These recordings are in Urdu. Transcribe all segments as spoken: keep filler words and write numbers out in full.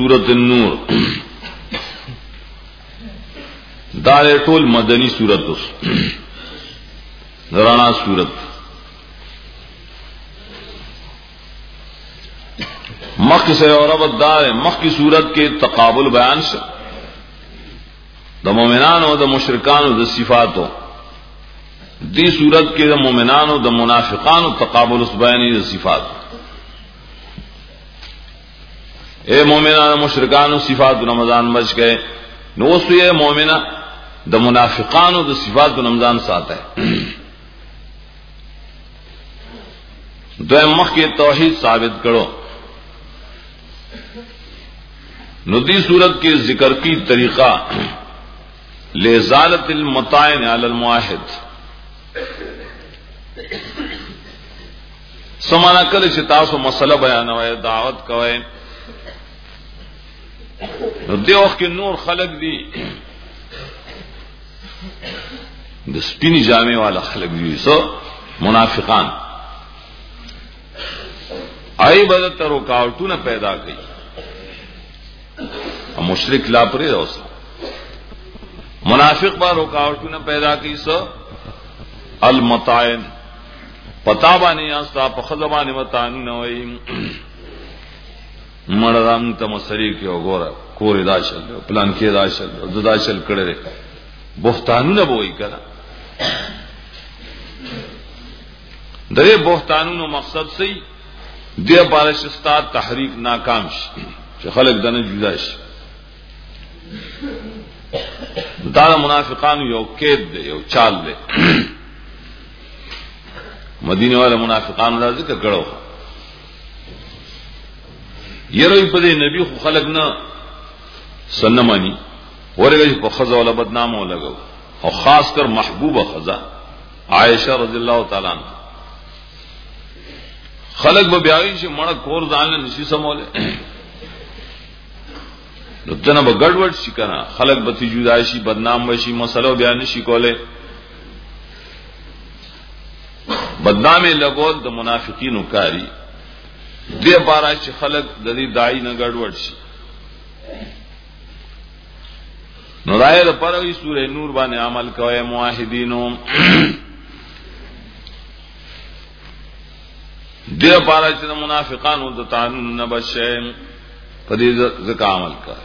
सूरत النور دار ټول مدنی सूरत اوس رانا सूरत مخ سے اور اب دار مخ کی सूरत کے تقابل بیان سے د مومنانو او د مشرکانو د صفاتو دی सूरत کې د مومنانو د منافقانو تقابل اس بیان د صفات اے مومنانو مشرکانو صفات رمضان بچ گئے نو سو یہ مومنہ د منافقانو د صفات رمضان ساتھ ہے دویم مخ کے توحید ثابت کرو ندی صورت کے ذکر کی طریقہ لازالت المطائن علی المواحد سمانا کل چتاسو مسئلہ بیانوائے دعوت کوئے دیوخ کے نور خلق دی سپینی جامع والا خلق دی سو منافقان آئی بدت رکاوٹوں نے پیدا کی مشرک لا پرے روسا منافق بار رکاوٹوں نے پیدا کی سو المطائن پتا بانی آستا پخذبانی مطائن نوئی مردام تمسری کی وګوره کور دا شل پلان کې دا شل زدا شل کړه بہتانونه بوئی کړه درې بہتانونو مقصد سي د بارشستا تحریک ناکام شي چې خلک دنه جدا شي دا منافقانو یو کېد دی یو چال دی مدینه والے منافقانو دا ذکر کړو یروی پدې نبی خو خلق نه سنمانی ورغه په خزا ولا بدنامو لګو او خاص کر محبوبه خزا عائشہ رضی اللہ تعالی عنها خلق به بیاوی چې مړه کور ځان نه نشي سموله نو دنه به ګډوډ شي کنه خلق به تی جدا شي بدنام وشي مسلو بیان نشي کوله بدنامه لګول د منافقینو کاری دې بارا چې خلق د دې داعی نه ګډوډ شي نو رايه د پروي سورې نور باندې عمل کوي موحدینو دې بارا چې منافقانو د قانون نه بچي په دې ځکه عمل کوي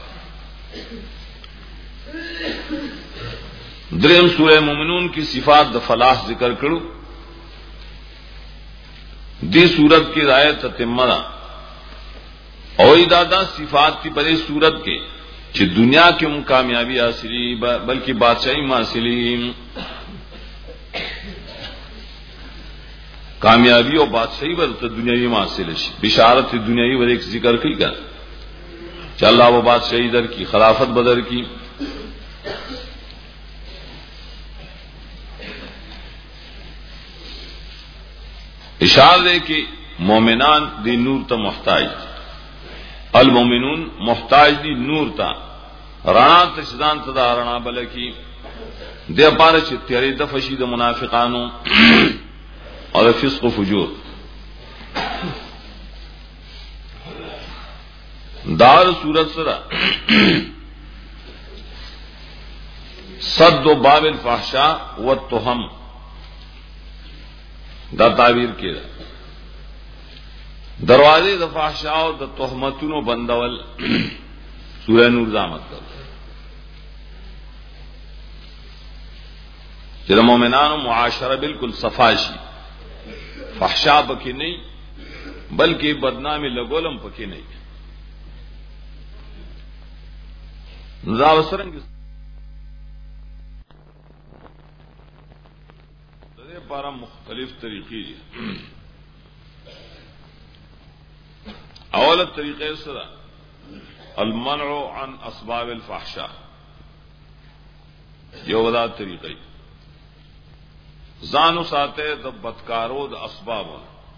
دریم سورې مومنون کی صفات د فلاح ذکر کړو دی صورت کی رایت تتمہ او دادا صفات کی بڑے صورت کے چې دنیا کی م کامیابی حاصلی بلکہ بادشاہی حاصلی کامیابی اور بادشاہی بر دنیاوی حاصل ہے بشارت دنیاوی بر ایک ذکر کی گا کہ اللہ وہ بادشاہی در کی خلافت بدر کی اشار دے کہ مومنان دی نور تا محتاج المومنون محتاج دی نور تا رانا تشدان تا رانا بلکی دے پارا چھ تیرے دفشی دا منافقانو اور فسق و فجور دار صورت سرا صد و باب الفحشاء والتهم دا تعبیر کړه دروازے د فحشاء او د تهمتونو بندول سورہ نور زامت کړه چې د مؤمنانو معاشره بالکل صفاشي فحشاء پکې نه بلکې بدنامي لګولم پکې نه نزا وسرنګ پارا مختلف طریقے اول طریقے سرا المنع عن اسباب الفحشاء یو ودا طریقے زانو ساتے د بدکارو د اسباب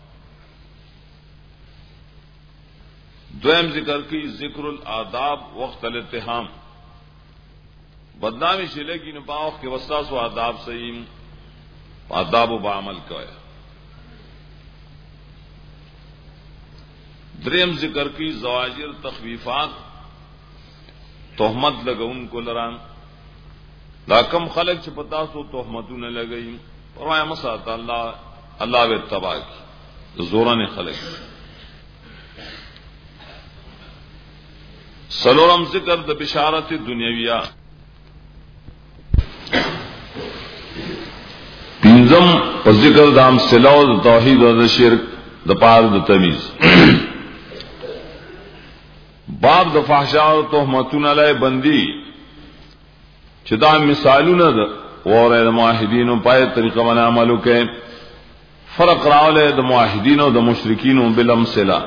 دویم ذکر کی ذکر الآداب وقت الاتهام بدنامی شلے کی نپاوخ کے وساس و آداب صحیح آداب و بعمل کا ہے دریم ذکر کی زواجر تخویفات तोहमत लगउन को लरान दा कम खलक च पता सो तोहमतून लगई फरमाया मसात अल्लाह अल्लाह वे तबा की जोरा ने खलक सलोरम जिक्र द बिशारत दुनियाविया पिंजम पर जिक्र दाम सिलाओ द तौहीद और द शिर्क द पार द तमीज बाब द फहशा और तोहमतून अलय बंदी चिदा मिसालू न और मुआहिदीन पाए तरीका बना अमल के फर्क रावल द मुआहिदीन और द मुशरिकीन बिलम सिला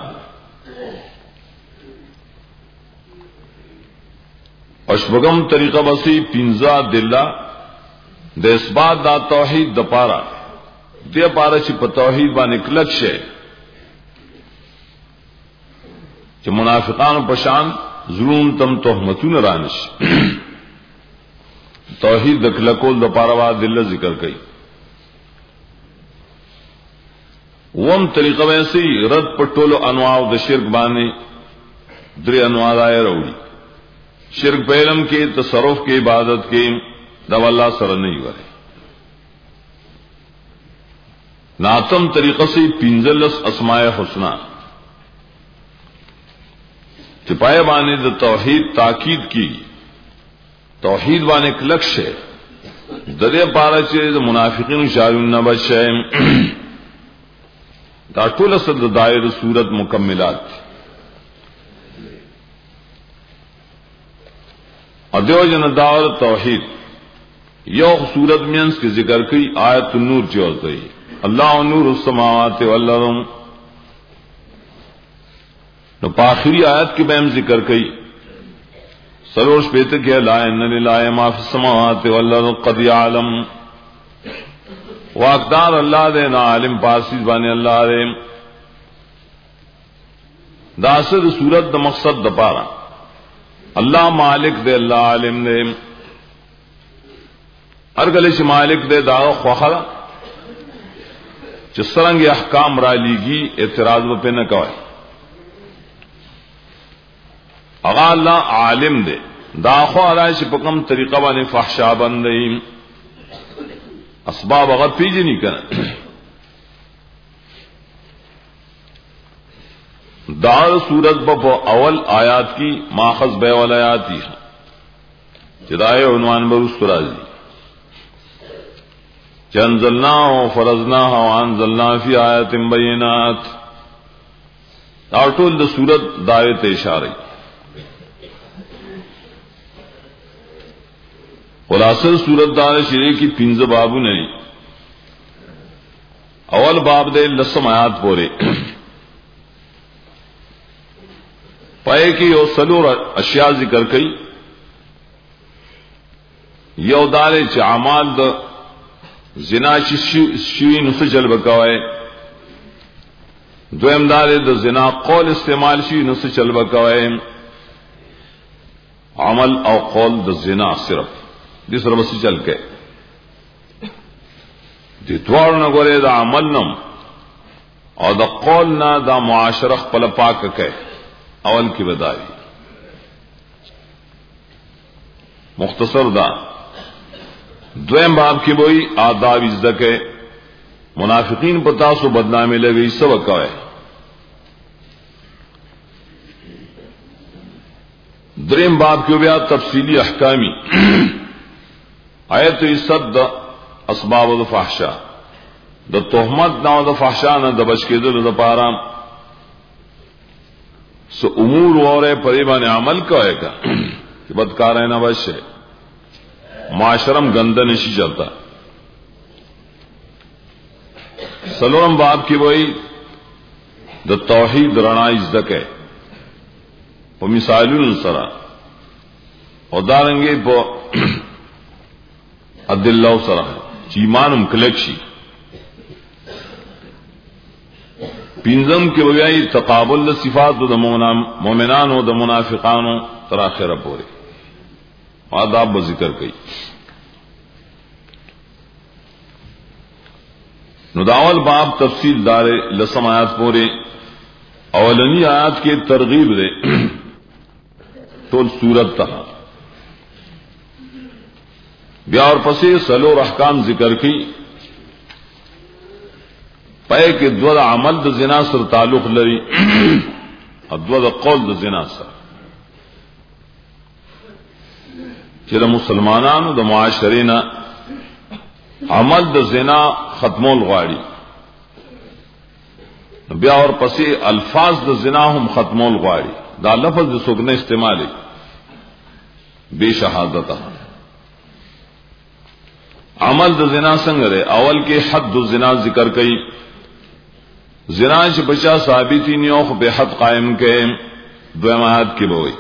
अशबगम तरीका बसी पिंजा दिल्ला द इसबात दा तौहीद द पारा दे पारा ची प तौहीद बान एक लक्ष्य कि मुनाफिकान पशान जुलूम तम तोहमतून रानिश तौहीद द लकोल द पारावा दिल्ला जिक्र कई वम तरीका वैसे रद पटोलो अनवाव द शिर्क बाने द्रे अनवाद आए रउड़ी शिर्क पहलम के तसरुफ के इबादत के दवल्ला सर नहीं वरे नातम तरीक़ा से पिंजलस अस्माए हुस्ना तिपाए बाने द तौहीद ताकीद की तौहीद बाने एक लक्ष्य दरिया पारा चे मुनाफिकीन शारुन न बचे दाटुल सद दायर सूरत मुकम्मिलात अद्योजन दावर तौहीद यो सूरत मियंस के जिक्र की आयत नूर चौल गई अल्लाह नूर उस्समावात वल अर्द तो पाखिरी आयत की बैम जिक्र की सरोश पेत के ला इन्ना लिल्लाहि मा फिस समावात वल अर्द क़द यअलम वाकदार अल्लाह दे ना आलिम पासिस बाने अल्लाह दे दासद सूरत द मकसद द पारा अल्लाह मालिक दे अल्लाह आलिम दे हर गले से मालिक दे दाओ ख्वाखा जिस तरह अहकाम रा लीगी एतराज व पे न कवाए अगा अल्लाह आलिम दे दाखो अलाय से पकम तरीका बाने फहशा बंदई असबाब अगर पीजी नहीं कर दार सूरत बब अवल आयात की माखज बेवल आयाती है चिदाए उन्वान बरुस कुराजी चंजलना हो फरजना हो अनजलना फी आयत बैनात आटुल द सूरत दायत इशारे खुलासल सूरत दार शिरे की पिंज बाबू नहीं अवल बाब दे लसम आयात पोरे पाए कि यो सलूर अशिया जिक्र कई यो दारे च अमाल द जिना शिवी नुस जल बकाए द्वयम दारे द जिना कौल इस्तेमाल शिवी नुस चल बकाए अमल और कौल द जिना सिर्फ जिस रबसी चल के दित्वार न गोरे द अमल नम और द कौल न द मुआशरख पल पाक के अवल की बदाई मुख्तसर दा द्वयम बाब की बोई आदाब इज्जत के मुनाफिकीन पता सो बदनामी लगी सबक है द्रेम बाब की ब्या तफसीली अहकामी आयत इज्जत द असबाब द फहशा द तोहमत ना द फहशा न द बच के द पारा सो उमूर और परिबान अमल का है का कि बदकार है ना बश है माशरम गंदा निशी चलता सलोरम बाब की वही द तौहीद रणा इज्जत है वो मिसाइल सरा और दारंगे वो अदिल्ला सरा चीमान कलेक्शी पिंजम के बजाय तकाबुल सिफात द मोमिनान द मुनाफिकान तराखिर पोरे आदाब ब जिक्र कई नुदावल बाब तफसील दारे लसम आयात पोरे अवलनी आयात के तरगीब दे तो सूरत तहा بیا اور پسې سلور احکام ذکر کی پای کې دوه عمل د زنا سره تعلق لري او دوه قول د زنا سره چې د مسلمانانو د معاشرې نه عمل د زنا ختمول غواړي بیا اور پسې الفاظ د زنا هم ختمول غواړي دا لفظ د سګنه استعمالي بے شهادت عمل د زنا څنګه دی اول کې حد الزنا ذکر کړي زنا چې بچا ثابتي نه او به حد قائم کړي دویم آیات کې وایي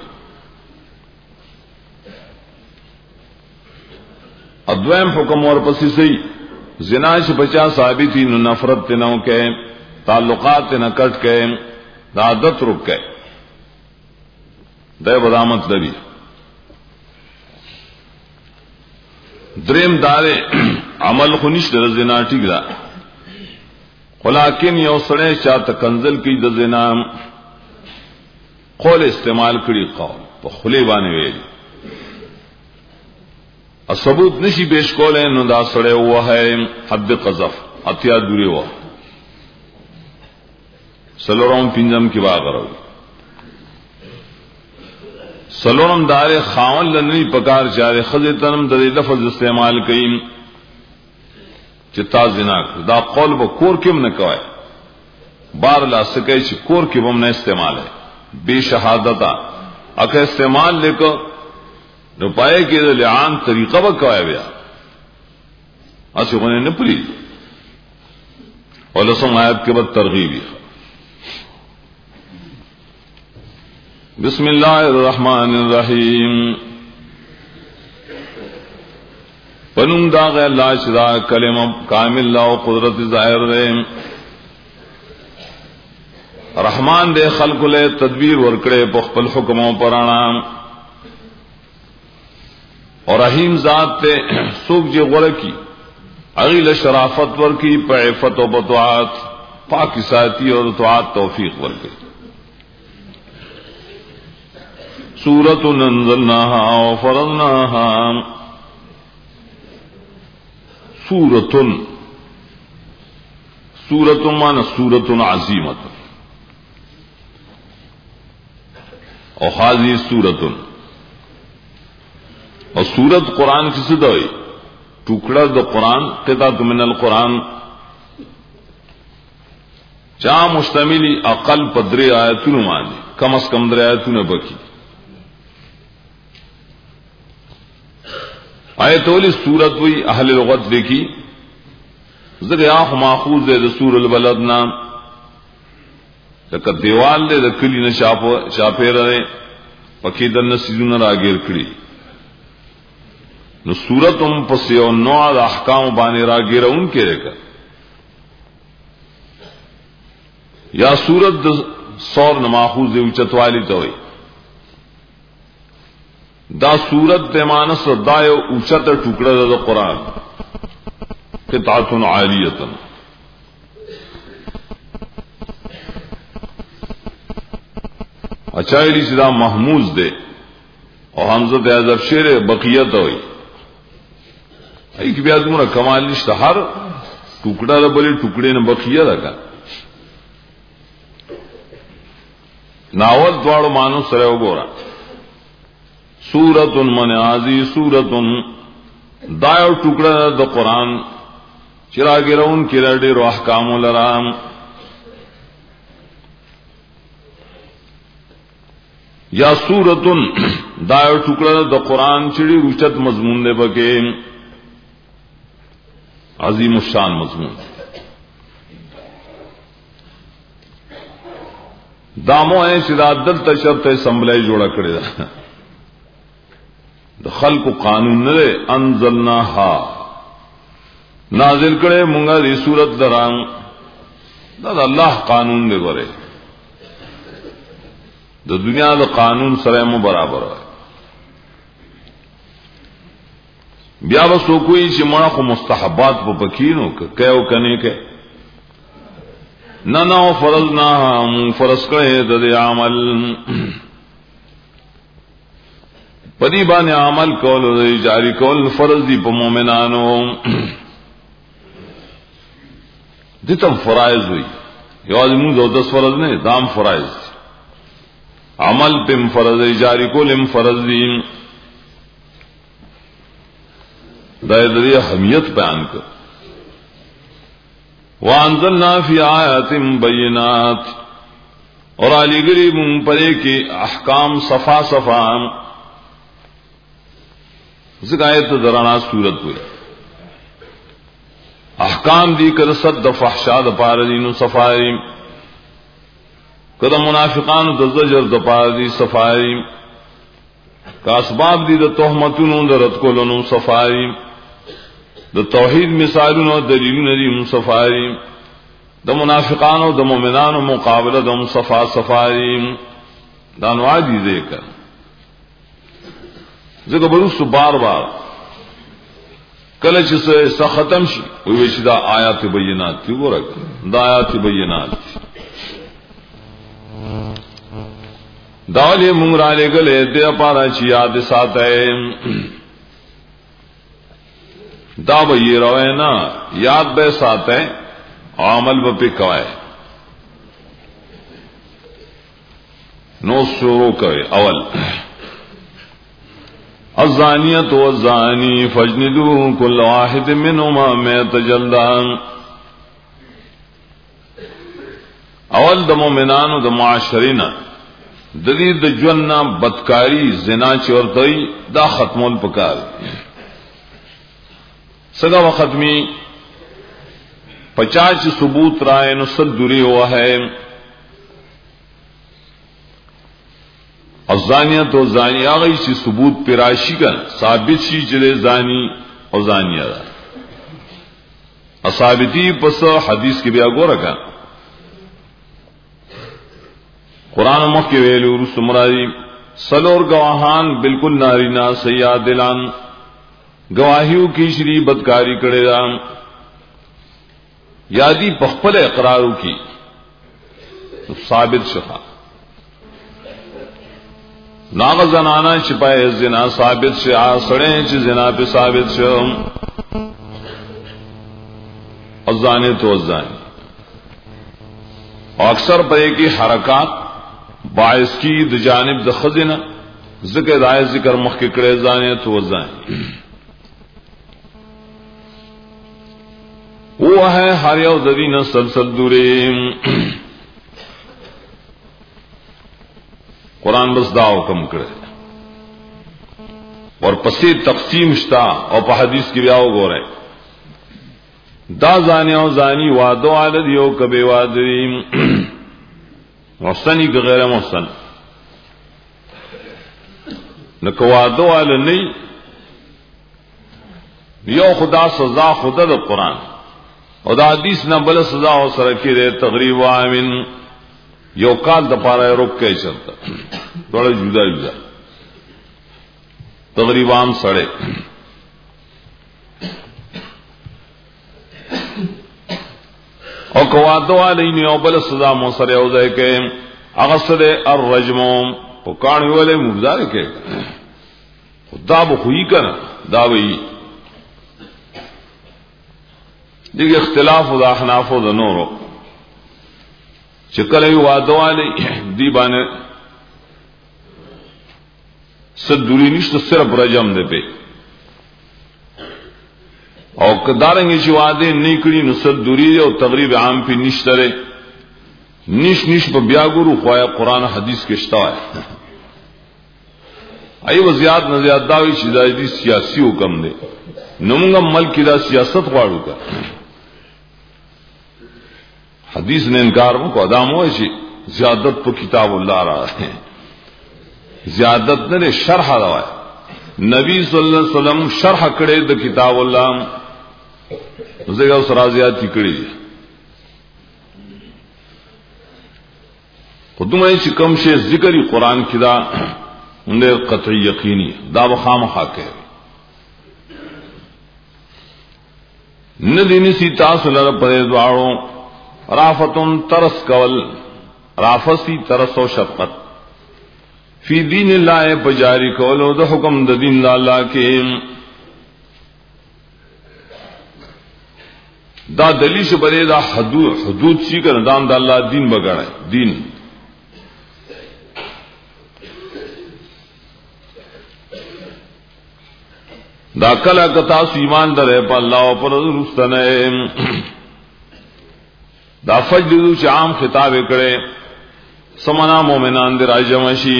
ادویم حکم اور پسې سي زنا چې بچا ثابتي نو نفرت نه وکړي تعلقات نه کټ کړي دا عادت رک کړي دا بدامت لري دریم دارے عمل خنش در زنا ٹھیک دا ولیکن یو سڑے چاہتا کنزل کی در زنا قول استعمال کری قول پا خلی بانے ویلی ثبوت نشی پیش کولے نو دا سڑے ہوا ہے حد قذف اتیا دوری ہوا سلورم پنجم کی باغ رو سلورم دار خاون لنی پکار چارے خزی تنم در لفظ استعمال کئیم چتا زنا دا قول با کور کم نہ کوئے بار لا سکے چ کور کی بم نہ استعمال ہے بے شہادتا اکہ استعمال لے کو نو پائے کہ لعان طریقہ با کوئے بیا اسی غنے نہ پری اور لسم آیت کے بعد ترغیب بسم اللہ الرحمن الرحیم پنم داغ اللہ شدا کلمہ کامل لا و قدرت ظاہر دے رحمان دے خلق لے تدبیر ورکڑے پخپل حکموں پرانا اور رحیم ذات تے سوک جے غور کی اغیل شرافت ورکی پہ عفت و بطاعت پاک ساتی اور طاعت توفیق ورکی سورۃ انزلناها وفرضناها سورۃ سورۃ معنی سورۃ عظیمۃ اور هذه سورۃ اور سورت قرآن کسی دوئی ٹکڑا دو قرآن قطعۃ من القرآن چا مشتملی اقل پدری آیتون مانی کم از کم در آیتون بکی آیتولی سورت وی اہل لغت دیکھی ذکر آخ ماخوذ دے سور البلد نام لکہ دیوال دے دکلی نشاپے رہے پکی در نسیزون راگیر کری نو سورت ام پسی و نوع دا احکام بانے راگیر ان کے رکھا یا سورت دا سور نماخوز دے اچتوالی توئی دا سورت دے مانس دائیو اچت ٹکڑا دا قرآن قطعۃ عالیۃ اچائلی سدا محموز دے اور حمزہ دے عذب شیر بقیت ہوئی ایک بیا تمہارا کمال نشتا ہر ٹکڑا دا بلی ٹکڑے نے بقیہ رکھا ناول دوارو مانو سرے گورا سورت من آزی سورت دایو ٹکڑا دا قرآن چرا گرون کی رڈی رو احکام لرام یا سورت دایو ٹکڑا دا قرآن چڑی روچت مضمون دے بکے عظیم الشان مضمون دامو ہے شدادت تشرط اسمبلی جوڑا کرے دا خلق قانون نرے انزلناها نازل کرے منگا دی صورت دران دا, دا اللہ قانون دے برے دا دنیا دا قانون سرے مو برابر ہے بیا بسو کوئی چی مڑا خو مستحبات پا پکینو کہو کنے کہ نہ نہ فرضناها من فرض کرے دا دے عمل پدی باندې عمل کول او جاری کول فرض دی په مؤمنانو. دته فرایض وي یوازې موږ د دس فرض نه دام فرایض عمل پم فرض جاری کول هم فرض دي. دا دې اهمیت بیان کړ. وانزلنا فی آیات بینات اور علی گری مون پرے کے احکام صفا صفا زکایت درانا صورت ہوئی احکام دی کر صد فحشاء د پار دینو صفائی کدا منافقان د زجر د پار دی صفائی کا اسباب دی د تهمتونو د رد کولونو صفائی د توحید مثالونو دلیلونو دی صفائی د منافقانو د مؤمنانو مقابله د مصفا صفائی دا نوع دی ذکر ذکر برس بار بار کله چې څه ختم شي وي چې دا آیات بینات دی ورګه دا آیات بینات دا له مونږ را لګلې د پاره چې یاد ساتي دا به یې راوي نه یاد به ساتي عمل به پکوي نو شروع کوي. اول الزانیت والزانی فاجلدوا كل واحد منهما مئة جلدة. اول د مؤمنانو د معاشرین د دې د جنہ بدکاری زنا چورتای دا ختمول پکار سگا وختمی پچاس ثبوت رائے نو صد دوری ہوا ہے. الزانیت و زانی آگئی چی ثبوت پیراشی کا ثابت شی چلے زانی اور زانیہ دا ثابتی پس حدیث کے بیا گو رکھا قرآن مخ کے ویلو رسول مرادی سلور گواہان بالکل نارینا سیاد دلان گواہیوں کی شری بدکاری کڑے دا یادی بخپل اقرارو کی ثابت شفا ناغ زنانا چپائے زنا ثابت شا سڑیں چ زنا پہ ثابت شا ازانے تو ازانی اور اکثر پرے کی حرکات باعث کی د جانب د خزنہ ذکر دائے ذکر مخ کے کڑے زانے تو ازانی وہ ہے ہر یو ذین سلسل دورے. قرآن بس دا حکم کرے اور پسی تقسیم شتا اور پا حدیث کی بیاو گو رہے دا زانی او زانی وادو عدد یو کبے وادریم محسنی که غیر محسن نکو وادو عدد نہیں یو خدا سزا خدا دا قرآن او دا حدیث نہ بل سزا ہو سرکی دے تغریب آمین یو کال دا پارا رک کے چلتا بڑا جدا جدا تغریب عام سڑے اور کوادو علی او بل سزا مو سرے او دے کہ اغسر الرجم او کان ولے مبدار کے خدا بو ہوئی کنا دا وی دیکھ اختلاف دا احناف دا نورو چکل ایو وادو علی دی بانے صد دوری نشت صرف رجم دے پہ اور کدارنگی چی وادے نیکڑی نو صد دوری دے اور تغریب عام پی نشت رے نش نش پا بیاگورو خوایا قرآن حدیث کشتا ہے ایو زیاد نزیاد داوی چی دا دی سیاسی حکم دے نمونگا ملکی دا سیاست خوارو کا حدیث نے انکار کو ادام ہوا چی زیادت پا کتاب اللہ رہا ہے زیادت نے شرح روا ہے نبی صلی اللہ علیہ وسلم شرح کڑے دا کتاب اللہ زیگا اس رازیاتی کڑی خودم ہے چی کم شے ذکری قرآن کی دا انہیں قطعی یقینی دا بخام حق ہے ندینی سی تاصل رب پدے دواروں رافتن ترس کول رافسی ترس و شفقت فی دین اللہ پجاری کولو د حکم د دین اللہ کے دا دلیل سے بڑے دا حدود حدود سی کر دام دا اللہ دین بگڑے دین دا کلا کتا ایمان درے پا اللہ پر رستنے دا فجدو چ عام خطاب کرے سمنا مومنان در راجمشی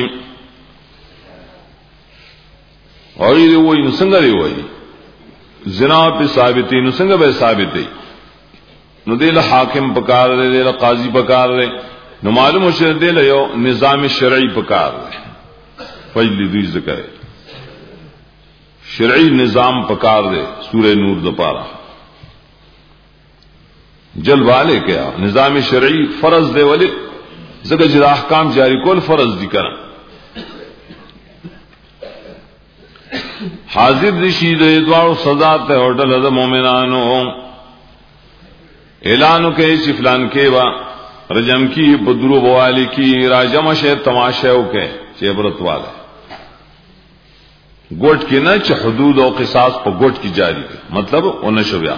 اور یہ وہی نسنگ رہی وہی زنا پہ ثابتی نسنگ بے ثابتی نو دل حاکم پکار دے دل قاضی پکار دے نو معلوم ہو دے لو نظام شرعی پکار دے فجلی دوی ذکر شرعی نظام پکار دے سورہ نور دپارا جل والے کیا نظام شرعی فرض دے ولی زکر جدا احکام جاری کول فرض دی کرا حاضر دشی دے دوارو سزا تے ہوٹل دا مومنانو اعلانو کے چفلان کے با رجم کی بدرو بوالی کی راجم شے تماشاو کے چیبرت والے گوٹ کی نہ چ حدود و قصاص پا گوٹ کی جاری کے مطلب انشو بیا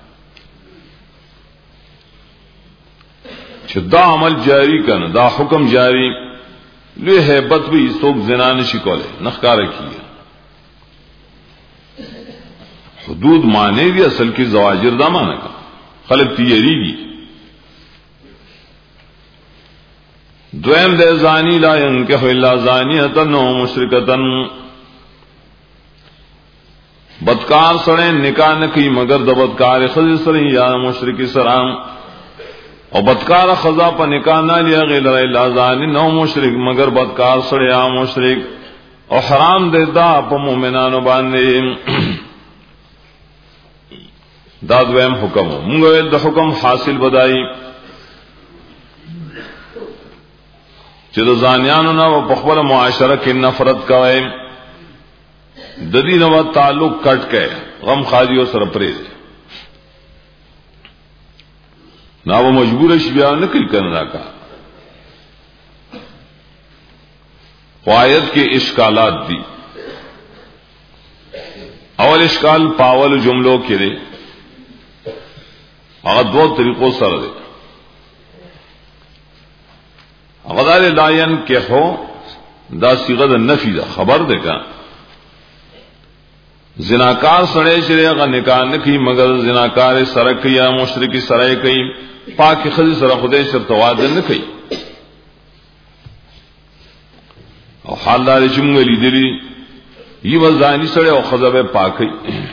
چ دا عمل جاری کن دا حکم جاری لے حیبت بھی سوک زنان شکولے نخکار کی حدود مانے بھی اصل کی زواجر دا مانا کا خلق تیری گی دویم دے زانی لا ينکح الا زانیتا و مشرکتا بدکار سڑے نکاح نکی مگر دا بدکار خزی سڑے یا مشرکی سرام اور بدکار خزا پا نکاح نہ لیا غیر الا زانی نو مشرک مگر بدکار سڑے یا مشرک اور حرام دے دا پا مومنانو باندے دا دویم حکم ہو منگو دا حکم حاصل بدائی چل زانیانو نا و پخبر معاشرہ کی نفرت کوئے ددی نو تعلق کٹ کے غم خادیو سر پریز نا وہ مجبور شبیہ نکل کرنا کا قوایت کے اشکالات دی اول اشکال پاول جملوں کے دے اگر دو طریقوں سر دے اغدار لائن کے ہو دا صیغہ نفی دا خبر دے کا زناکار سڑے چرے اگر نکاح نکی مگر زناکار سرک یا مشرکی سرائے کئی پاک خزی سر خدے شرط وعدن نکی او حال دار چمگلی دلی یہ وزانی سڑے او خزب پاکی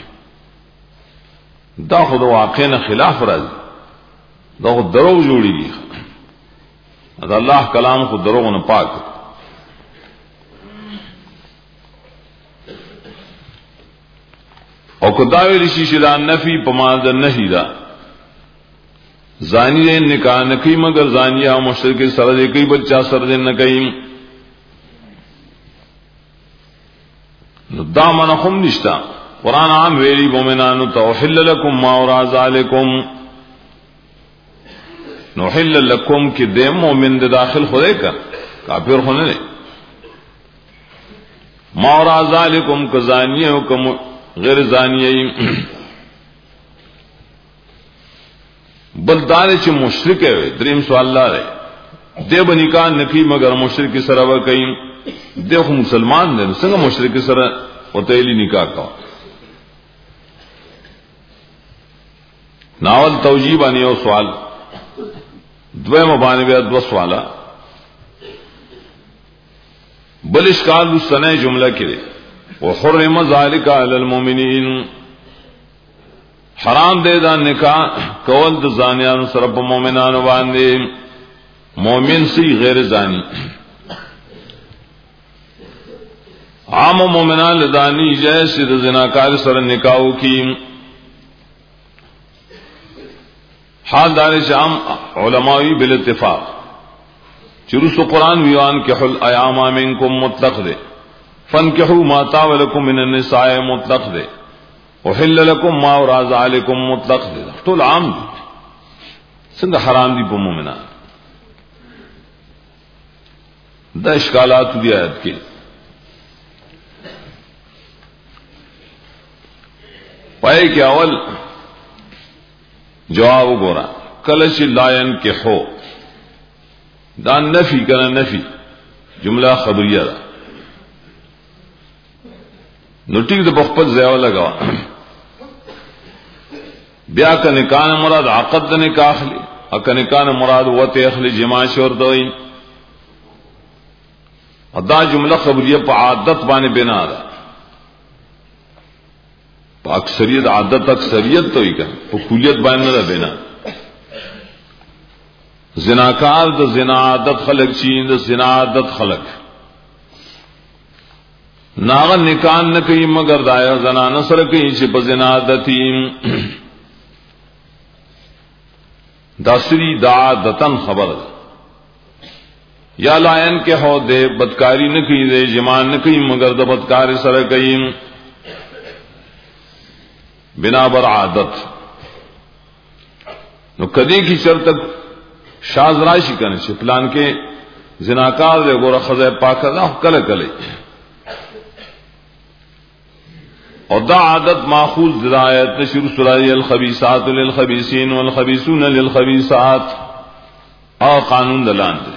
دا خود واقع نہ خلاف راضی دا خود دروغ جوڑی گی دا اللہ کلام خود دروغ نہ پاک اور کداوی رشی شدہ نفی پماد نہیں دا زانی دے نکاح نکی مگر زانیہ مشرک سر دے کئی بچہ سر دے نکی دا من خم نشتا قرآن عام ویلی مومنانو توحل لکم ما ورا ذالکم نوحل لکم کی دیم مومن دے داخل خودے کا کافر ہونے لے ما ورا ذالکم کزانیہ کم غیر زانیہ بلدار چ مشرک ہے دریم سوال اللہ رہے دے بنکاح نکی مگر مشرک سرا کئی دیکھو مسلمان دے سنگ مشرک سرا وتیلی نکاح کا ناول توجیب انی او سوال دوے مبانوی دو سوالا بل اشکال السنہ جملہ کرے وحرم ذالک علی المؤمنین حرام دے دا نکاح کول د زانیان سرپ مومنان باندے مومن سی غیر زانی عام مومنان لدانی جیسے د زناکار سر نکاح کی حال دار شام علمائی بالاتفاق چرس قرآن ویوان کے حل ایام منکم مطلق دے فانکحوا ما طاب لكم من النساء مطلق دے وحل لكم ما وراء ذلكم مطلق دے طول عام دی سنگ حرام دی پا مومنان دا اشکالات دی آیت کے پائے کہ اول جواب گورا کلش لائن کے ہو دان نفی کنا نفی جملہ خبریہ دا نو ٹھیک دا بخپت زیو لگا بیا کا نکان مراد عقد دا نکاح لی اکا نکان مراد وط اخلی جماع شور دوئی ادا جملہ خبریہ پا عادت بانے بنا دا پا اکثریت عادت اکثریت تو ہی کن پا کلیت بانے دا بنا زناکار دا زنا عادت خلق چین دا زنا عادت خلق ناغن نکان نکی مگر دایا زنا نصر کئی چی پا زنا عادتیم داسری دا عادتن خبر دا یا لائن کے ہو دے بدکاری نہ کی دے جمان نہ کی مگر دا بدکاری سر کئی بنا بر عادت نو کدی کی شرط شاز راشی کرنے سے پلان کے زناکار دے گورا خزہ پاک دا کل کلے اور دا عادت ماخوذ درایت نشر سرائی الخبیثات للخبیثین والخبیثون للخبیثات اور قانون دلان دے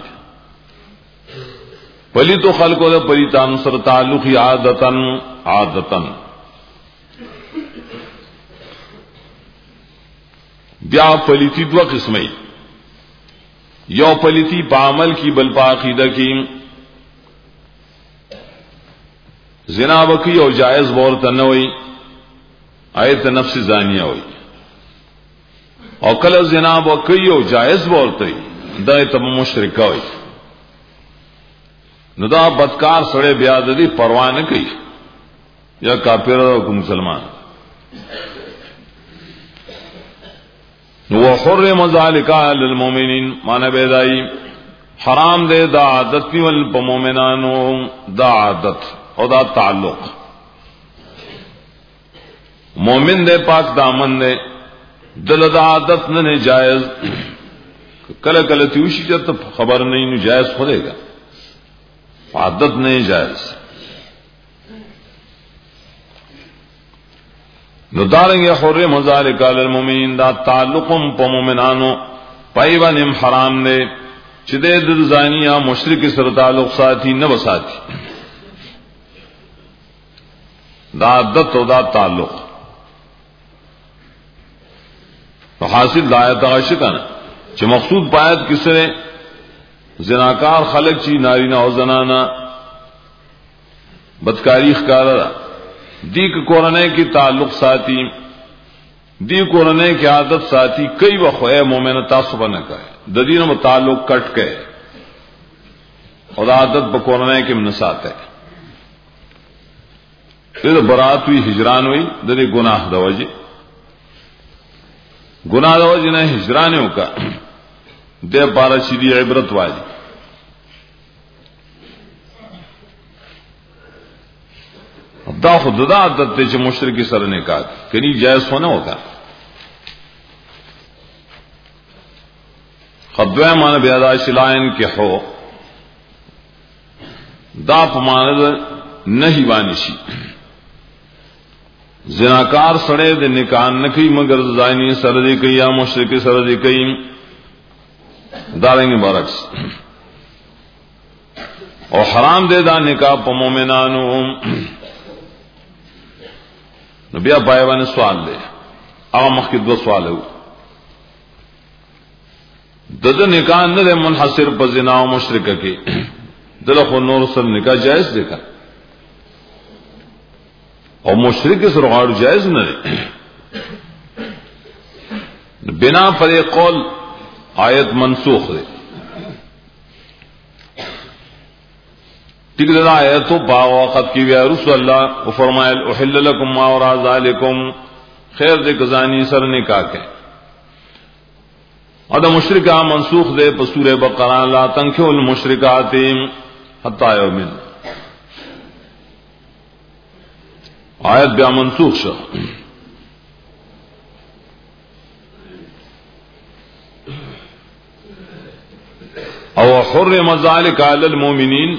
پلی تو خلقو دا پلی تان سر تعلقی عادتن عادتن بیا پلیتی دو قسمی یو پلیتی پا عمل کی بل پا عقیدہ کی زنا بکی او جائز بورتا نوئی آیت نفس زانیہ ہوئی او کل زنا بکی او جائز بورتا دا ایت مشرکہ ہوئی نو دا بدکار سڑے بیا دی پرواہ نہ کی یا کافر او مسلمان وہ حرم ذالک علی المؤمنین معنی بیدائی حرام دے دا عادت نیول پا مومنانو دا عادت او دا تعلق مومن دے پاک دامن دے دل دا عادت نہ جائز کل کل تیوشی جت خبر نہیں نو جائز خودے گا عادت نہیں جائز نداریں گے حرم ذالک علی المؤمنین دا تعلقم پا مومنانو پائیوانم حرام دے چدے دل زانیہ مشرک سر تعلق ساتھی نہ بساتی دا عادت و دا تعلق تو حاصل دایت عاشقانہ چھ مقصود پایت کس نے زناکار خلق چی نارینا و زنانا بدکاری اخکارا دی که قرآنے کی تعلق ساتھی دی قرآنے کی عادت ساتھی کئی وخوئے مومن تاثبہ نہ کہے ددین و تعلق کٹ کے اور عادت با قرآنے کی منسات ہے یہ برات ہوئی ہجران ہوئی دلی گناہ دوجی گناہ دوجی نے ہجرانیوں کا دے پارا چیدی عبرت والی دا خود دا عادت تے چھ مشرکی سر نے کہا کنی جائز ہونا ہوگا خدوہ مانا بیادا شلائن کے ہو دا پماند نہیں بانشی زناکار سڑے دے نکان نکی مگر زائنی سر دے کئی یا مشرکی سر دے کئی داریں گے برعکس اور حرام دے دا نکاح پا مومنانو نبیہ بائیوان سوال لے اگا مخی دو سوال ہو دد نکاح نہ دے منحصر پا زنا و مشرکہ کی دل خو نور سر نکاح جائز دیکھا اور مشرک سر غار جائز نہ دے بنا پر ایک قول آیت منسوخ دے ٹھیک دا آیتو با وقت کی ویا رسول اللہ فرمائے احل لکم ما وراء ذالکم خیر دے گزانی سر نکاح کے اور دا مشرکہ منسوخ دے پسور بقرہ لا تنکحوا المشرکات حتی یؤمن آیت بیا منسوخ شو او وحرم ذلك على المؤمنين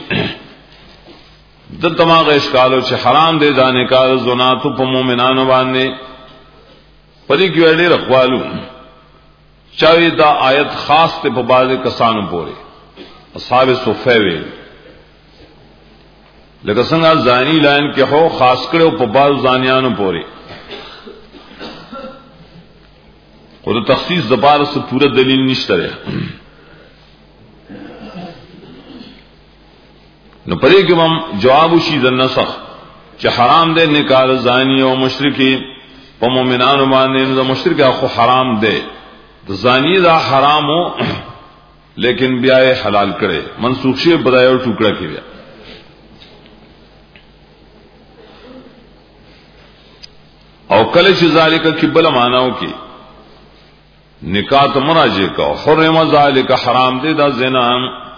د دماغ اشکالو چې حرام دی دا نکاح زناتو په مؤمنانو باندې پدې کې وړي رخوالو چاوي دا آیت خاص ته په بعض کسانو پورې اصحاب صفه وی لکه څنګه زانی لاین کې هو خاص کړو په بعض زانیانو پورې او د تخصیص زبار سره پورا دلیل نشته نو پرې کې هم جواب شي د نسخ چې حرام دی نکاح زانی او مشرکی په مؤمنانو باندې د مشرک خو حرام دی د زانی دا حرامو لیکن بیا یې حلال کړي منسوخ شي بدایو ټوکړه کې بیا او کله چې ذالک کې بل معناو کې نکاح ته مراجعه کا حرم ذالک حرام دی دا زنا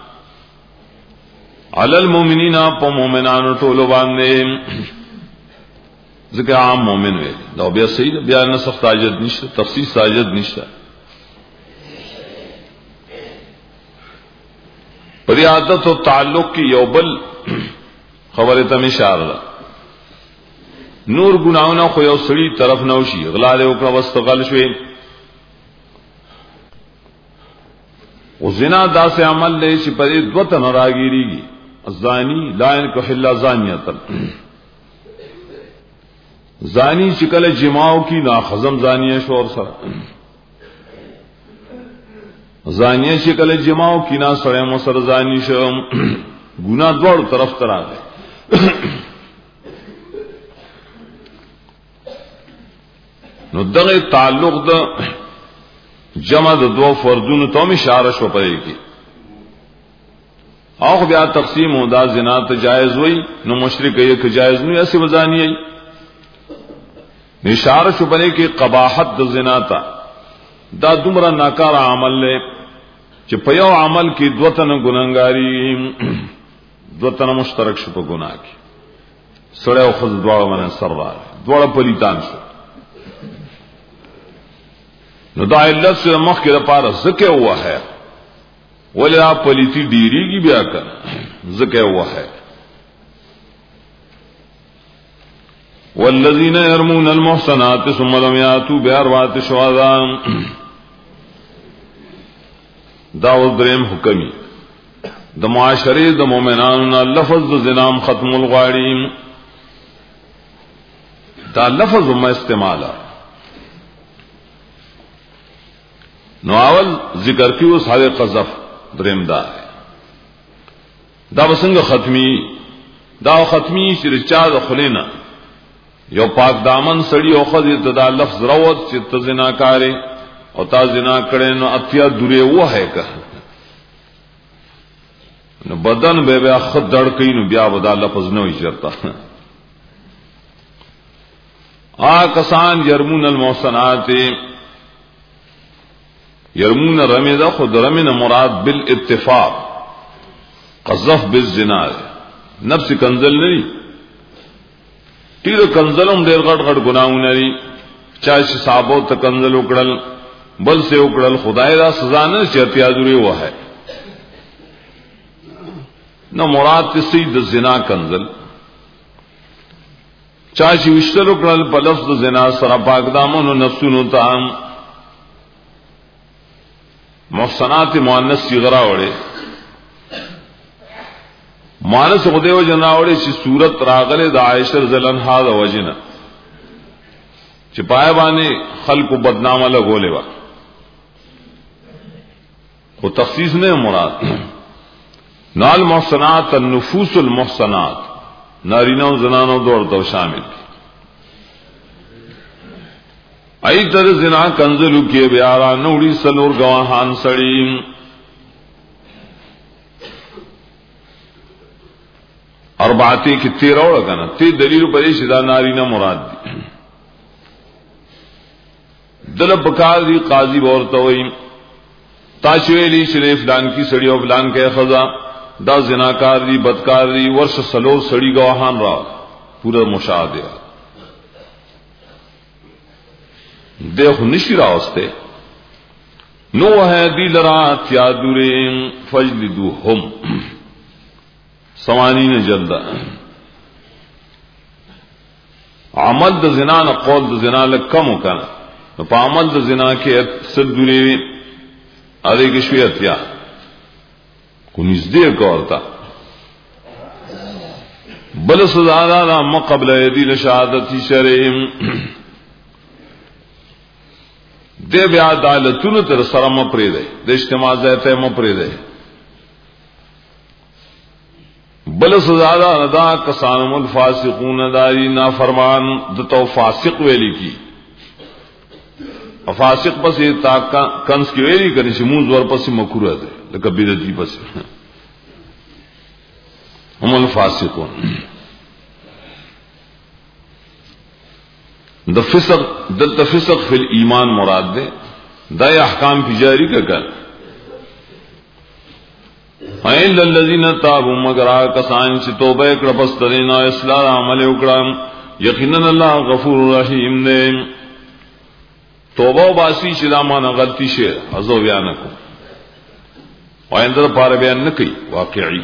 علی المؤمنین په مؤمنانو ټول باندې ځکه عام مؤمن وي دا بیا صحیح بیا نه سخت حاجت نشته تخصیص حاجت نشته پر عادت او تعلق کی یو بل خبره ته اشاره ده نور ګناونه خو یو سړي طرف نه وشي غلا له او واستغل شوي او زنا داسې عمل دی چې په دې دوته نه راګيريږي الزانی لا ينكح الا زانیه زانی چې کله جماو کی نا خزم زانیه شو اور سره زانیه چې کله جماو کی نا سره مو سره زانی شو ګناه دوړ طرف ته راغی نو دغه تعلق د جمع د دوه فردونو ته اشاره شو پرې کی او بیا تقسیم او دا زنا ته جایز وای نو مشرک یې که جایز نه اسی وزانی ای اشاره شو پرې کی قباحت د زنا ته دا دومره ناکار عمل له چې په یو عمل کې دوه تن ګناګاری دوه تن مشترک شو په ګناه کې سره او خود دواړه باندې سره دواړه پلیتان شو نو دا علت سره مخ کې لپاره زکه وه ولا پلیتی ډیریږي بیا کړه زکه وه والذین يرمون المحصنات ثم لم ياتوا بأربعة شهداء دا دریم حکمی د معاشره د مؤمنانو لفظ د زنا ختم الغاړي دا لفظ ما استعماله نو اول ذکر کیو ساده قذف دریم دا دا وسنګ ختمی دا ختمی چې چا د خلینا یو پاک دامن سړی او خدای ته دا لفظ راوت چې ته زنا کاری او تا زنا کړي نو اتیا دوره و ہے که نو بدن به بیا خد دړ کین نو بیا ودا لفظ نه وي چرتا آ کسان یرمون المحصنات یرمون رمی دا خود رمین مراد بالاتفاق قذف بالزنا نفس کنزل نری تیر کنزلم دیر غټ غټ گناہونه نری چا چې صحابو ته کنزل وکړل بل سے وکړل خدای دا سزا نه چرته ادوري وه نو مراد تسی د زنا کنزل چا چې وشتل وکړل په لفظ د زنا سره پاک دامن او نفسونو ته محصنات مؤنث صغرا وړي مؤنث خدای و جنا وړي چې صورت راغله د عائشہ رضی الله عنها د وجنه چې پای باندې خلق بدنامه لګولې و خو تخصیص نه مراد نال محصنات النفوس المحصنات نارینه او زنانو دورته شامل ای تر زنا کنزلو کې بیا را نوړي سلور گواهان سړی اربعاتی کی تیرہ اور کنه تی دلیل په دې شدا نارینه مراد دي دل بکار دی قاضی ورته وای تاشویلی شریف فلان کی سړی او فلان کې خزا دا زناکار دی بدکار دی ورش سلور سړی گواهان را پورا مشاهده دیکھ نشی راوستے نو ہے دی لرات یا دوریم فجلدوہم سمانین جلدہ عمل د زنا نه قول د زنا له کم وکړه په عمل د زنا کې صد دوري اره کې شویت یا کو نږدې کوړتا بل سزا دا ما قبل یدی لشهادت شرعیم دې بیا عدالتونو تر سره م پرې ده د اجتماع ځای ته م پرې ده بل سزا دا کسانم الفاسقون دای نافرمان د تو فاسق ویلی کی فاسق پس تا کنس کی ویلی کني چې موږ ور پس مکروه ده لکه بدعتي پس هم الفاسقون د فسق د فسق فی الایمان مراد ده دا احکام فی جاری کا کر ایل الذین تابوا مگر کسان چې توبه کړه پس ترین اصلاح عمل وکړه یقینا الله غفور رحیم دی توبه باسی چې دا معنی غلطی شي ازو بیان کو وایندر پار بیان نه کوي واقعي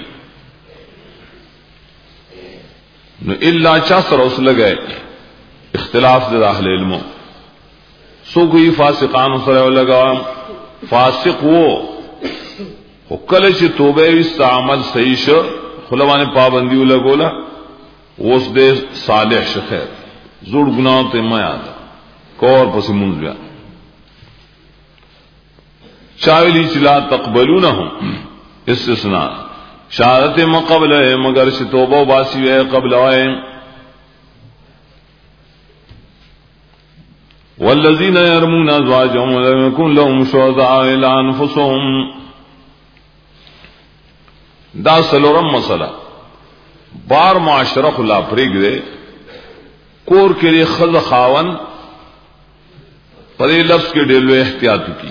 نو الا چا سره اوس لګای اختلاف د اهل علم سو کوئی فاسقان سره لګا فاسق وو وکله چې توبه استعمال صحیح شو خلوانه پابندی ولګولا اوس دې صالح شخیر زوړ ګناه ته ما یاد کور پس مونږ بیا شاولی چې لا تقبلونهم استثناء شهادت مقبل مگر چې توبه باسی وي قبل وای والذین يرمون ازواجهم ولم يكن لهم شهداء الا انفسهم دا سلورم مسئلہ بار معاشرہ خلا پریگ دے کور کے لیے خز خاون پدے لفظ کے ڈیلو احتیاط کی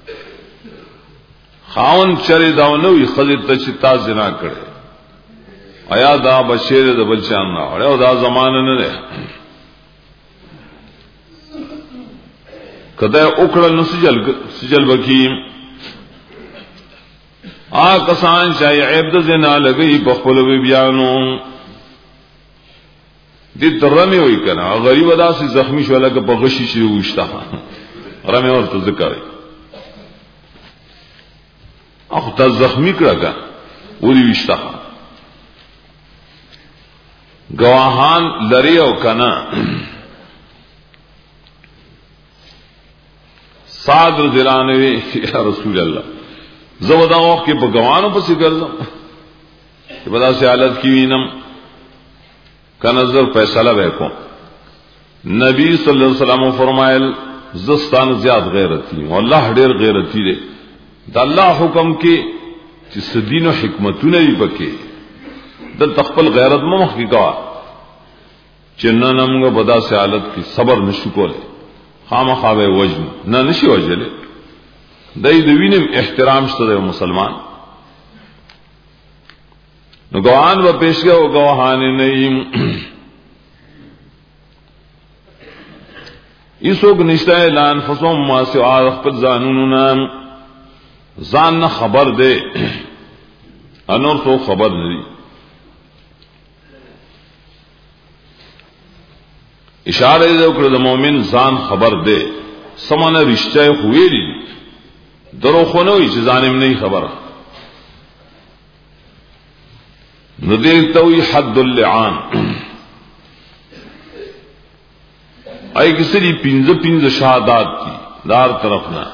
خاون چرے داونوی خز تچتا زنا کرے آیا دا بشیر دا بلچان نہ اڑے او دا زمانہ نہ رہے کدے اکڑل نہ سجل سجل بکیم آ کسان چاہیے عیب د زنا لگئی بخل و بیانو دی درمی ہوئی کنا غریب ادا سے زخمی شو لگا بغشی شروع وشتا رمی اور تو ذکر اخو تا زخمی کرگا اولی وشتا گواہان لریو کنا سعد رضی اللہ عنہ یا رسول اللہ زو دا وخت کې په ګوانو پسې ګرځم چې په داسې حالت کې وینم کنه زر فیصله وکم نبی صلی الله علیه وسلم فرمایل زستان زیات غیرتی او الله ډیر غیرتی دی د الله حکم کې چې سدین او حکمتونه یې پکې د تخپل غیرت مخ کې کا چې نه نمغه په داسې حالت کې صبر نشو کوله خامخا به وجن نه نشي وجله دای د وینم احترام شته مسلمان نو ګوان و پیشګه او ګواهان نه یم ایسوګ نشته اعلان فصوم ما سوا خپل ځانونو نام ځان نه خبر ده انور سو خبر نه دي اشاره دې وکړه د مؤمن ځان خبر ده سمانه رښتیا خوې دي درو خونوی چې ظالم نه خبره نو دې توي حد اللعان اي کسری پینځه پینځه شهادت دي دار طرف نه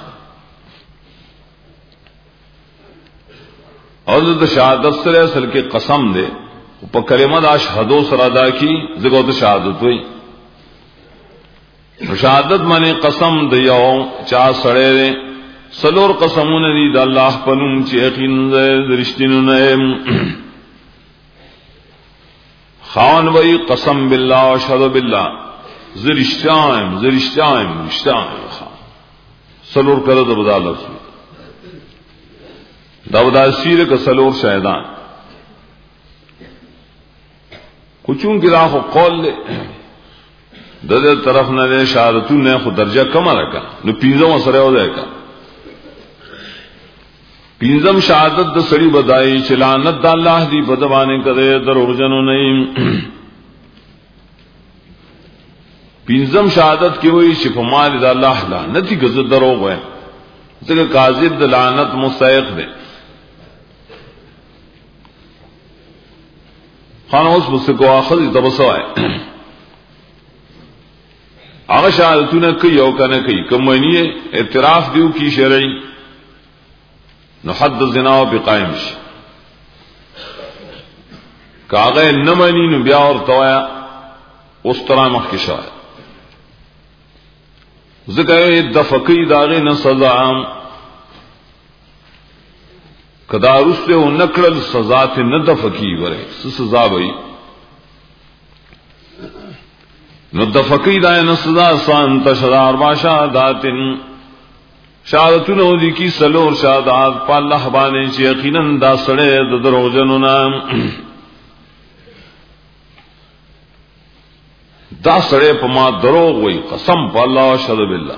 او د شهادت سره اصل کې قسم ده په کلمه د اشهدو سره ادا کی زګو د شهادت وي شهادت معنی قسم د یو چا سره سلور قسمون دی دا اللہ پنوم چی یقین درشتینو نیم خان وی قسم باللہ و شهد باللہ زرشتائم زرشتائم رشتائم سلور کرده دا بدا لفظ دا بدا سیر کا سلور شہدان کچون کی راہ قول لے دا دے طرف نہ دے شہادتون نے خود درجہ کم رکھا نو پینزوں سرے ہو دے کا پینزم شهادت د سړي بدای چې لعنت د الله دی بدوانه کړي دروغجنو نه. پینزم شهادت کې وایي چې په مال د الله لعنت کی غزه دروغ وای ځکه کاذب د لعنت مستحق دی. خان اوس مس کو اخذ تبصوای هغه شهادتونه کوي او کنه کوي کومنی اعتراف دیو کی شرعي نو حد الزنا بقائم شي کاغه نمنی نو بیا اور توایا اوس ترا مخ کې شوی ذکر د فقی داغه نه سزا کدا رسته او نکړل سزا ته نه د فقی وره سزا وای نو د فقی داغه نه سزا سان تشرار باشا داتن شهادتونو دي کی سلور شهادت په الله باندې چې یقینا دا سړی د دروغجنو نام دا سړی په ما دروغ وای قسم په الله شهد بالله.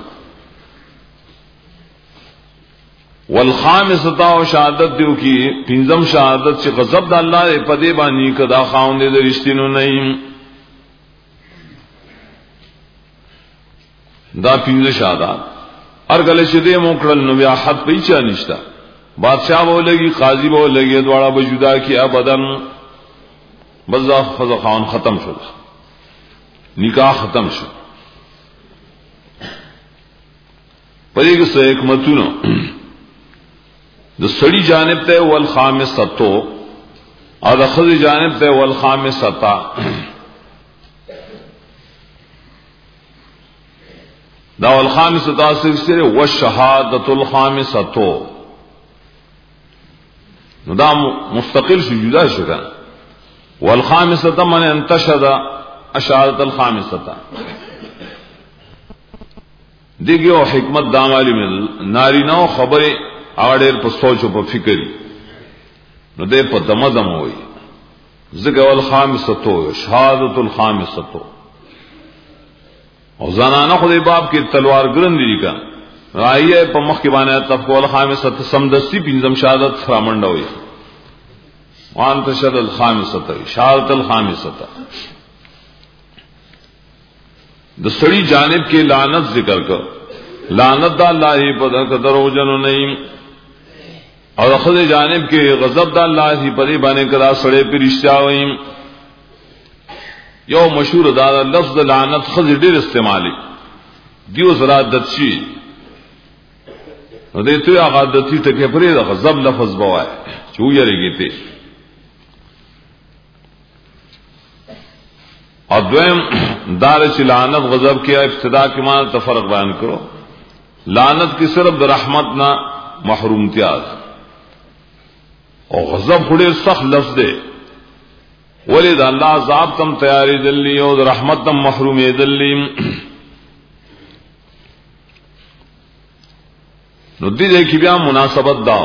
والخامسه او شهادت دیو کی پنځم شهادت چې غضب د الله په دې باندې کدا خاوند دې رښتینو نه دا پنځه شهادت هر کله چې دې موکړل نو بیا حد پیچا نشتا بادشاہ وو لګي قاضي وو لګي دواړه به جدا کی ابدن بزا خذ خان ختم شو نکاح ختم شو. پدې کې څه حکمتونه د سړي جانب ته ول خامساتو او د خځې جانب ته ول خامساتا دا ول خامساتا سره و شهادت الخامساتو نو دا مستقل شو جدا شو کنه والخامسه من انتشد اشارت الخامسه دیګو حکمت دامالی مل ناری نو خبره اړ په سوچ او په فکر نو دې په دمدم وای زګو الخامسه شهادت الخامسه او زنانه خو دې باب کې تلوار ګرن دي کا رايه په مخ کې باندې تفقول خامسه سمدستی پنځم شهادت فرامنډوي وان تشد الخامسه شهادت الخامسه د سړي جانب کې لعنت ذکر کړ لعنت د الله په دغه دروژنو نه او د خدای جانب کې غضب د الله په دې باندې کړه سړی پرشتیا وایي یو مشهور دا لفظ لعنت خدای ډېر استعمالي دیو زرا عادت شي نو دې ته هغه عادتي ټکي پرې د غضب لفظ بوای چې ویریږي ته اور دویم دار چې لعنت غضب کیا ابتدا کې ما تفرق بیان کرو لعنت کی صرف د رحمت نہ محرومتیا او غضب خوري سخت لفظ دی ولید الله عذاب تم تیاری دلی او د رحمت تم محروم دلی نو دې کې بیا مناسبت دا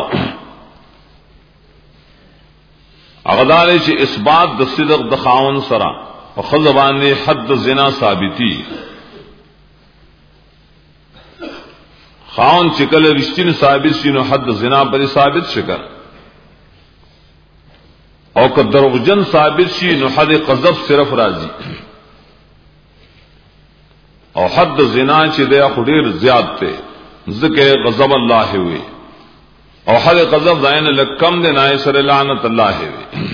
اغدار چې اثبات د صدق د خاون سره او خزبان نے حد زنا ثابتی خاون چکل رشتین ثابت شینو حد زنا پر ثابت شکر او که دروغجن ثابت شینو حد قذف صرف راضی او حد زنا چې د خډیر زیات ته ذکر غضب الله ہوئی او حد قذف داین لکم د نای سر لعنت الله ہوئی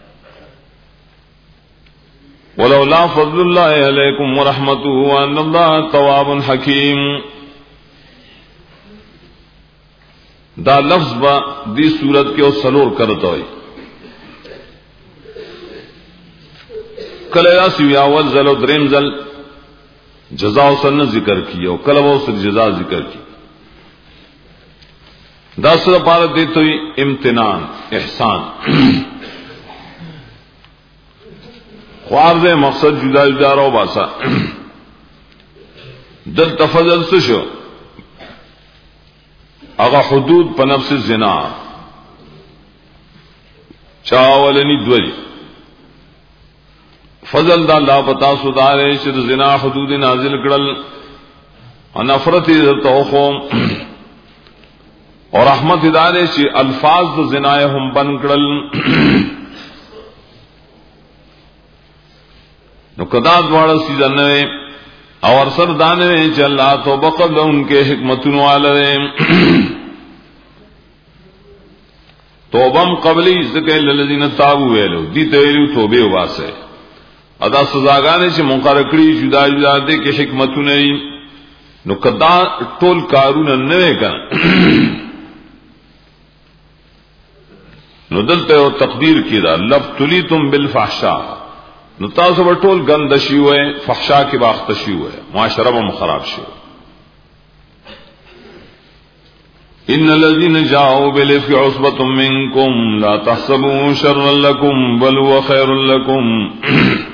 ولولا فضل الله علیکم ورحمته وان الله تواب حکیم دا لفظ با دی صورت کے او سلور کرتا ہوئی کله سی اول زل او دریم زل جزاء سن ذکر کی او کله و سر جزاء ذکر کی دا سره پاره دیته ہوئی امتنان احسان خوارز مقصد جدا جدا رو باسا دل تفضل سشو اغا حدود پا نفس زنا چاولنی دوری فضل دا اللہ پتا سدارے شد زنا حدود نازل کرل نفرت در توخوم اور رحمت ادارے چې الفاظ د زنا هم بن کړل نو کدا دواړه سيزنه اور سر دانه چې الله توبه قبل انکه حکمتونو والے توبم قبلی ذکر للذین تابوا ویلو دي ته ویلو توبه واسه ادا سزاګانې چې مقرر کړی جدا جدا دي کې حکمتونه نو کدا ټول کارونه نه کړه نو دلته او تقدیر کیدا لبتلیتم بالفحشاء نو تاسو به ټول غند شي وې فحشا کې باخت شي وې معاشره به خراب شي ان الذين جاءوا بالافك عصبة منكم لا تحسبوا شرا لكم بل هو خير لكم